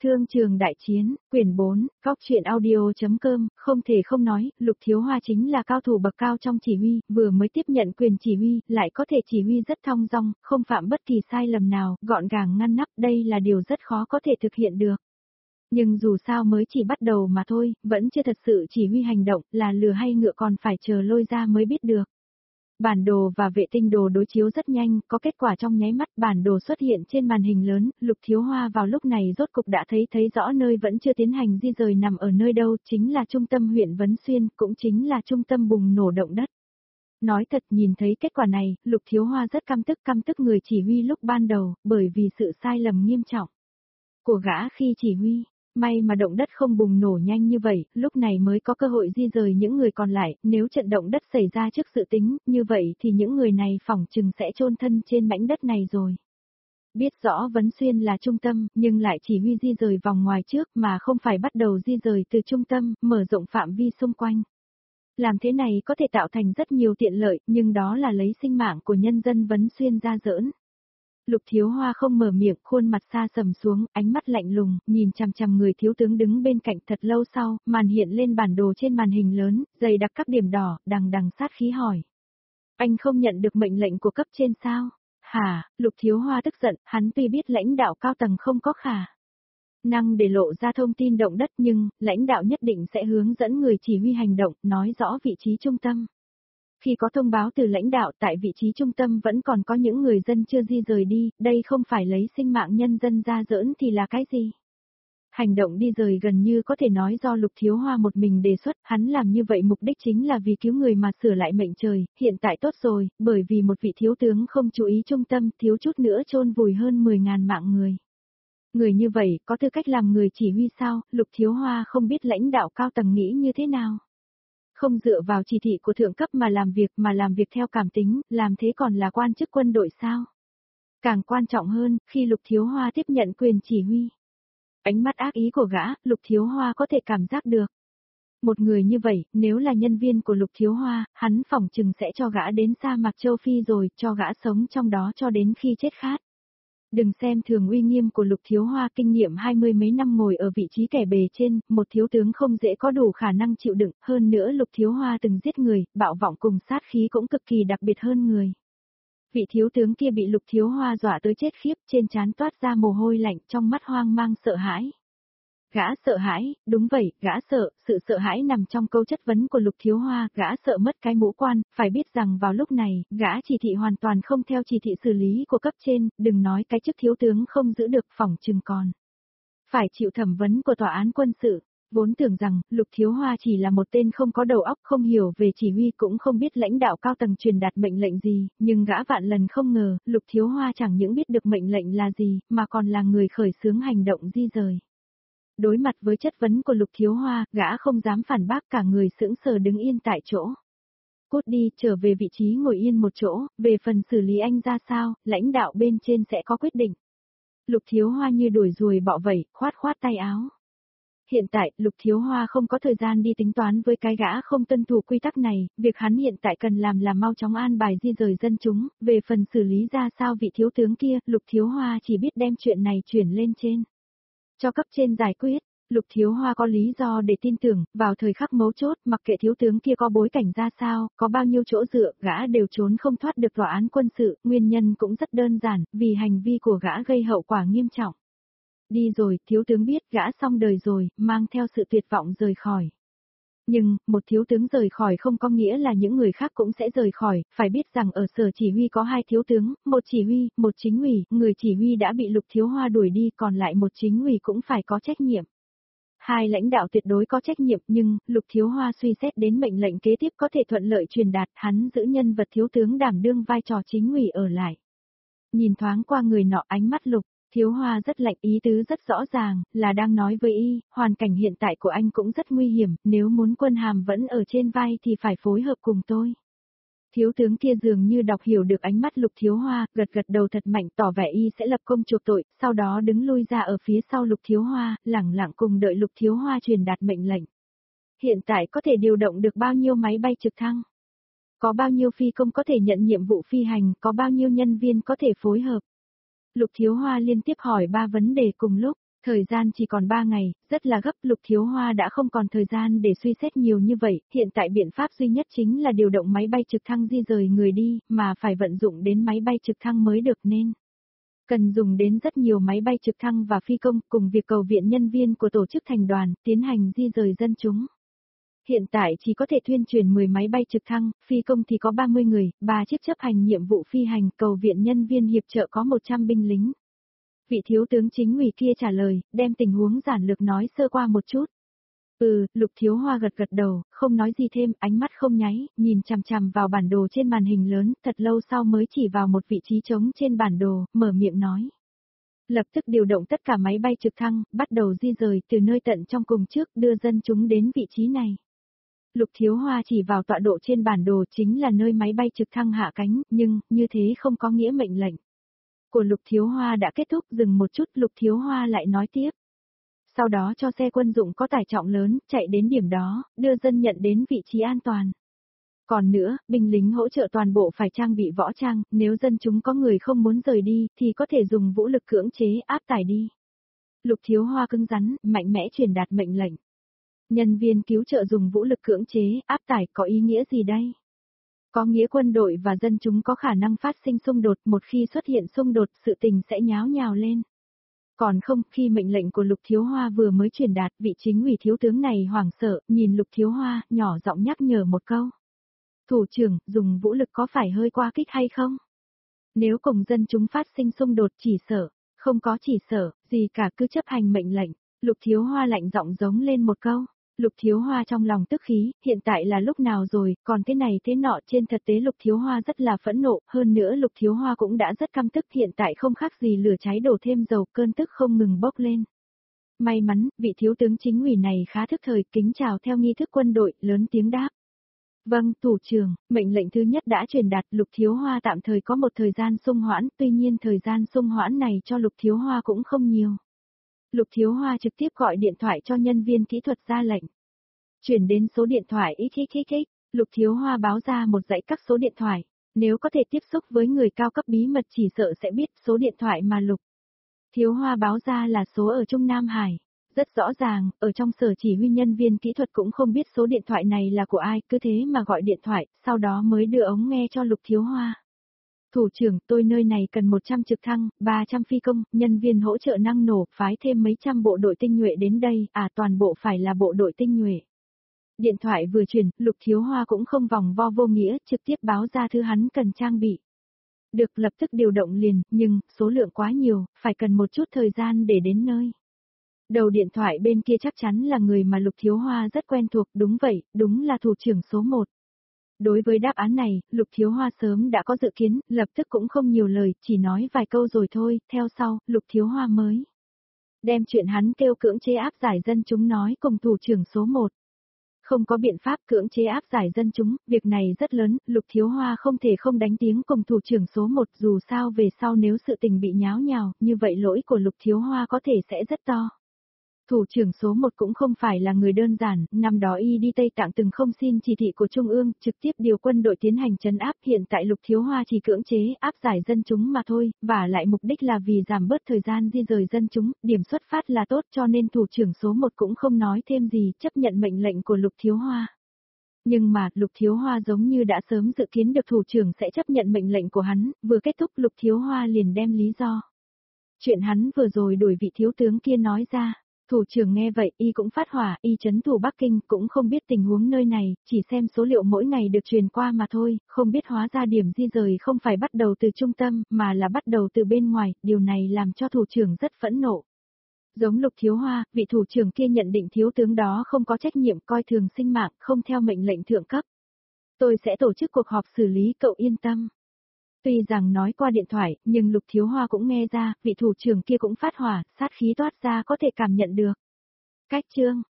Thương trường đại chiến, quyển 4, góc truyện audio.com, không thể không nói, Lục Thiếu Hoa chính là cao thủ bậc cao trong chỉ huy, vừa mới tiếp nhận quyền chỉ huy, lại có thể chỉ huy rất thong dong, không phạm bất kỳ sai lầm nào, gọn gàng ngăn nắp, đây là điều rất khó có thể thực hiện được. Nhưng dù sao mới chỉ bắt đầu mà thôi, vẫn chưa thật sự chỉ huy hành động, là lừa hay ngựa còn phải chờ lôi ra mới biết được. Bản đồ và vệ tinh đồ đối chiếu rất nhanh, có kết quả trong nháy mắt, bản đồ xuất hiện trên màn hình lớn, Lục Thiếu Hoa vào lúc này rốt cục đã thấy rõ nơi vẫn chưa tiến hành di rời nằm ở nơi đâu, chính là trung tâm huyện Vấn Xuyên, cũng chính là trung tâm bùng nổ động đất. Nói thật, nhìn thấy kết quả này, Lục Thiếu Hoa rất căm tức người chỉ huy lúc ban đầu, bởi vì sự sai lầm nghiêm trọng của gã khi chỉ huy. May mà động đất không bùng nổ nhanh như vậy, lúc này mới có cơ hội di rời những người còn lại, nếu trận động đất xảy ra trước dự tính, như vậy thì những người này phỏng chừng sẽ chôn thân trên mảnh đất này rồi. Biết rõ Vấn Xuyên là trung tâm, nhưng lại chỉ huy di rời vòng ngoài trước mà không phải bắt đầu di rời từ trung tâm, mở rộng phạm vi xung quanh. Làm thế này có thể tạo thành rất nhiều tiện lợi, nhưng đó là lấy sinh mạng của nhân dân Vấn Xuyên ra giỡn. Lục Thiếu Hoa không mở miệng, khuôn mặt xa sầm xuống, ánh mắt lạnh lùng, nhìn chằm chằm người thiếu tướng đứng bên cạnh. Thật lâu sau, màn hiện lên bản đồ trên màn hình lớn, dày đặc các điểm đỏ, đằng sát khí hỏi. Anh không nhận được mệnh lệnh của cấp trên sao? Hả? Lục Thiếu Hoa tức giận, hắn tuy biết lãnh đạo cao tầng không có khả năng để lộ ra thông tin động đất, nhưng lãnh đạo nhất định sẽ hướng dẫn người chỉ huy hành động, nói rõ vị trí trung tâm. Khi có thông báo từ lãnh đạo tại vị trí trung tâm vẫn còn có những người dân chưa di rời đi, đây không phải lấy sinh mạng nhân dân ra giỡn thì là cái gì? Hành động đi rời gần như có thể nói do Lục Thiếu Hoa một mình đề xuất, hắn làm như vậy mục đích chính là vì cứu người mà sửa lại mệnh trời, hiện tại tốt rồi, bởi vì một vị thiếu tướng không chú ý trung tâm, thiếu chút nữa chôn vùi hơn 10.000 mạng người. Người như vậy có tư cách làm người chỉ huy sao? Lục Thiếu Hoa không biết lãnh đạo cao tầng nghĩ như thế nào. Không dựa vào chỉ thị của thượng cấp mà làm việc theo cảm tính, làm thế còn là quan chức quân đội sao? Càng quan trọng hơn, khi Lục Thiếu Hoa tiếp nhận quyền chỉ huy. Ánh mắt ác ý của gã, Lục Thiếu Hoa có thể cảm giác được. Một người như vậy, nếu là nhân viên của Lục Thiếu Hoa, hắn phỏng chừng sẽ cho gã đến sa mạc châu Phi rồi, cho gã sống trong đó cho đến khi chết khát. Đừng xem thường uy nghiêm của Lục Thiếu Hoa, kinh nghiệm 20 mấy năm ngồi ở vị trí kẻ bề trên, một thiếu tướng không dễ có đủ khả năng chịu đựng, hơn nữa Lục Thiếu Hoa từng giết người, bạo vọng cùng sát khí cũng cực kỳ đặc biệt hơn người. Vị thiếu tướng kia bị Lục Thiếu Hoa dọa tới chết khiếp, trên trán toát ra mồ hôi lạnh, trong mắt hoang mang sợ hãi. Gã sợ hãi, đúng vậy, gã sợ, sự sợ hãi nằm trong câu chất vấn của Lục Thiếu Hoa, gã sợ mất cái mũ quan, phải biết rằng vào lúc này, gã chỉ thị hoàn toàn không theo chỉ thị xử lý của cấp trên, đừng nói cái chức thiếu tướng không giữ được, phỏng chừng còn phải chịu thẩm vấn của tòa án quân sự. Vốn tưởng rằng, Lục Thiếu Hoa chỉ là một tên không có đầu óc, không hiểu về chỉ huy, cũng không biết lãnh đạo cao tầng truyền đạt mệnh lệnh gì, nhưng gã vạn lần không ngờ, Lục Thiếu Hoa chẳng những biết được mệnh lệnh là gì, mà còn là người khởi xướng hành động di rời. Đối mặt với chất vấn của Lục Thiếu Hoa, gã không dám phản bác, cả người sững sờ đứng yên tại chỗ. Cút đi, trở về vị trí ngồi yên một chỗ, về phần xử lý anh ra sao, lãnh đạo bên trên sẽ có quyết định. Lục Thiếu Hoa như đuổi ruồi bọ vậy, khoát tay áo. Hiện tại, Lục Thiếu Hoa không có thời gian đi tính toán với cái gã không tuân thủ quy tắc này, việc hắn hiện tại cần làm là mau chóng an bài di rời dân chúng, về phần xử lý ra sao vị thiếu tướng kia, Lục Thiếu Hoa chỉ biết đem chuyện này chuyển lên trên. Cho cấp trên giải quyết, Lục Thiếu Hoa có lý do để tin tưởng, vào thời khắc mấu chốt, mặc kệ thiếu tướng kia có bối cảnh ra sao, có bao nhiêu chỗ dựa, gã đều trốn không thoát được tòa án quân sự, nguyên nhân cũng rất đơn giản, vì hành vi của gã gây hậu quả nghiêm trọng. Đi rồi, thiếu tướng biết gã xong đời rồi, mang theo sự tuyệt vọng rời khỏi. Nhưng, một thiếu tướng rời khỏi không có nghĩa là những người khác cũng sẽ rời khỏi, phải biết rằng ở sở chỉ huy có 2 thiếu tướng, một chỉ huy, một chính ủy, người chỉ huy đã bị Lục Thiếu Hoa đuổi đi, còn lại một chính ủy cũng phải có trách nhiệm. 2 lãnh đạo tuyệt đối có trách nhiệm, nhưng, Lục Thiếu Hoa suy xét đến mệnh lệnh kế tiếp có thể thuận lợi truyền đạt, hắn giữ nhân vật thiếu tướng đảm đương vai trò chính ủy ở lại. Nhìn thoáng qua người nọ, ánh mắt Lục Thiếu Hoa rất lạnh, ý tứ rất rõ ràng, là đang nói với y, hoàn cảnh hiện tại của anh cũng rất nguy hiểm, nếu muốn quân hàm vẫn ở trên vai thì phải phối hợp cùng tôi. Thiếu tướng kia dường như đọc hiểu được ánh mắt Lục Thiếu Hoa, gật đầu thật mạnh, tỏ vẻ y sẽ lập công chuộc tội, sau đó đứng lui ra ở phía sau Lục Thiếu Hoa, lẳng lặng cùng đợi Lục Thiếu Hoa truyền đạt mệnh lệnh. Hiện tại có thể điều động được bao nhiêu máy bay trực thăng? Có bao nhiêu phi công có thể nhận nhiệm vụ phi hành, có bao nhiêu nhân viên có thể phối hợp? Lục Thiếu Hoa liên tiếp hỏi 3 vấn đề cùng lúc, Thời gian chỉ còn 3 ngày, rất là gấp, Lục Thiếu Hoa đã không còn thời gian để suy xét nhiều như vậy, hiện tại biện pháp duy nhất chính là điều động máy bay trực thăng di rời người đi, mà phải vận dụng đến máy bay trực thăng mới được nên. Cần dùng đến rất nhiều máy bay trực thăng và phi công cùng việc cầu viện nhân viên của tổ chức thành đoàn, tiến hành di rời dân chúng. Hiện tại chỉ có thể thuyên truyền 10 máy bay trực thăng, phi công thì có 30 người, 3 chiếc chấp hành nhiệm vụ phi hành, cầu viện nhân viên hiệp trợ có 100 binh lính. Vị thiếu tướng chính ủy kia trả lời, đem tình huống giản lược nói sơ qua một chút. Lục Thiếu Hoa gật gật đầu, không nói gì thêm, ánh mắt không nháy, nhìn chằm chằm vào bản đồ trên màn hình lớn, thật lâu sau mới chỉ vào một vị trí trống trên bản đồ, mở miệng nói. Lập tức điều động tất cả máy bay trực thăng, bắt đầu di rời từ nơi tận trong cùng trước, đưa dân chúng đến vị trí này. Lục Thiếu Hoa chỉ vào tọa độ trên bản đồ chính là nơi máy bay trực thăng hạ cánh, nhưng, như thế không có nghĩa mệnh lệnh của Lục Thiếu Hoa đã kết thúc, dừng một chút, Lục Thiếu Hoa lại nói tiếp. Sau đó cho xe quân dụng có tải trọng lớn, chạy đến điểm đó, đưa dân nhận đến vị trí an toàn. Còn nữa, binh lính hỗ trợ toàn bộ phải trang bị võ trang, nếu dân chúng có người không muốn rời đi, thì có thể dùng vũ lực cưỡng chế áp tải đi. Lục Thiếu Hoa cứng rắn, mạnh mẽ truyền đạt mệnh lệnh. Nhân viên cứu trợ dùng vũ lực cưỡng chế, áp tải có ý nghĩa gì đây? Có nghĩa quân đội và dân chúng có khả năng phát sinh xung đột, một khi xuất hiện xung đột, sự tình sẽ nháo nhào lên. Còn không, khi mệnh lệnh của Lục Thiếu Hoa vừa mới truyền đạt, vị chính ủy thiếu tướng này hoảng sợ, nhìn Lục Thiếu Hoa, nhỏ giọng nhắc nhở một câu. Thủ trưởng, dùng vũ lực có phải hơi quá kích hay không? Nếu cùng dân chúng phát sinh xung đột chỉ sợ, không có chỉ sợ, gì cả cứ chấp hành mệnh lệnh. Lục Thiếu Hoa lạnh giọng giống lên một câu. Lục Thiếu Hoa trong lòng tức khí, hiện tại là lúc nào rồi, còn thế này thế nọ, trên thực tế Lục Thiếu Hoa rất là phẫn nộ, hơn nữa Lục Thiếu Hoa cũng đã rất căm tức, hiện tại không khác gì lửa cháy đổ thêm dầu, cơn tức không ngừng bốc lên. May mắn, vị thiếu tướng chính ủy này khá thức thời, kính chào theo nghi thức quân đội, lớn tiếng đáp. Vâng, thủ trưởng, mệnh lệnh thứ nhất đã truyền đạt, Lục Thiếu Hoa tạm thời có một thời gian xung hoãn, tuy nhiên thời gian xung hoãn này cho Lục Thiếu Hoa cũng không nhiều. Lục Thiếu Hoa trực tiếp gọi điện thoại cho nhân viên kỹ thuật ra lệnh. Chuyển đến số điện thoại XXXX, Lục Thiếu Hoa báo ra một dãy các số điện thoại. Nếu có thể tiếp xúc với người cao cấp bí mật chỉ sợ sẽ biết số điện thoại mà Lục Thiếu Hoa báo ra là số ở Trung Nam Hải. Rất rõ ràng, ở trong sở chỉ huy nhân viên kỹ thuật cũng không biết số điện thoại này là của ai, cứ thế mà gọi điện thoại, sau đó mới đưa ống nghe cho Lục Thiếu Hoa. Thủ trưởng, tôi nơi này cần 100 trực thăng, 300 phi công, nhân viên hỗ trợ năng nổ, phái thêm mấy trăm bộ đội tinh nhuệ đến đây, toàn bộ phải là bộ đội tinh nhuệ. Điện thoại vừa truyền, Lục Thiếu Hoa cũng không vòng vo vô nghĩa, trực tiếp báo ra thứ hắn cần trang bị. Được lập tức điều động liền, nhưng, số lượng quá nhiều, phải cần một chút thời gian để đến nơi. Đầu điện thoại bên kia chắc chắn là người mà Lục Thiếu Hoa rất quen thuộc, đúng vậy, đúng là thủ trưởng số 1. Đối với đáp án này, Lục Thiếu Hoa sớm đã có dự kiến, lập tức cũng không nhiều lời, chỉ nói vài câu rồi thôi, theo sau, Lục Thiếu Hoa mới đem chuyện hắn kêu cưỡng chế áp giải dân chúng nói cùng thủ trưởng số 1. Không có biện pháp cưỡng chế áp giải dân chúng, việc này rất lớn, Lục Thiếu Hoa không thể không đánh tiếng cùng thủ trưởng số 1, dù sao về sau nếu sự tình bị nháo nhào, như vậy lỗi của Lục Thiếu Hoa có thể sẽ rất to. Thủ trưởng số 1 cũng không phải là người đơn giản, năm đó y đi Tây Tạng từng không xin chỉ thị của Trung ương, trực tiếp điều quân đội tiến hành trấn áp, hiện tại Lục Thiếu Hoa chỉ cưỡng chế áp giải dân chúng mà thôi, và lại mục đích là vì giảm bớt thời gian di rời dân chúng, điểm xuất phát là tốt cho nên thủ trưởng số 1 cũng không nói thêm gì, chấp nhận mệnh lệnh của Lục Thiếu Hoa. Nhưng mà, Lục Thiếu Hoa giống như đã sớm dự kiến được thủ trưởng sẽ chấp nhận mệnh lệnh của hắn, vừa kết thúc Lục Thiếu Hoa liền đem lý do chuyện hắn vừa rồi đuổi vị thiếu tướng kia nói ra. Thủ trưởng nghe vậy, y cũng phát hỏa, y trấn thủ Bắc Kinh, cũng không biết tình huống nơi này, chỉ xem số liệu mỗi ngày được truyền qua mà thôi, không biết hóa ra điểm di rời không phải bắt đầu từ trung tâm, mà là bắt đầu từ bên ngoài, điều này làm cho thủ trưởng rất phẫn nộ. Giống Lục Thiếu Hoa, vị thủ trưởng kia nhận định thiếu tướng đó không có trách nhiệm, coi thường sinh mạng, không theo mệnh lệnh thượng cấp. Tôi sẽ tổ chức cuộc họp xử lý, cậu yên tâm. Tuy rằng nói qua điện thoại, nhưng Lục Thiếu Hoa cũng nghe ra, vị thủ trưởng kia cũng phát hỏa, sát khí toát ra có thể cảm nhận được. Cách chương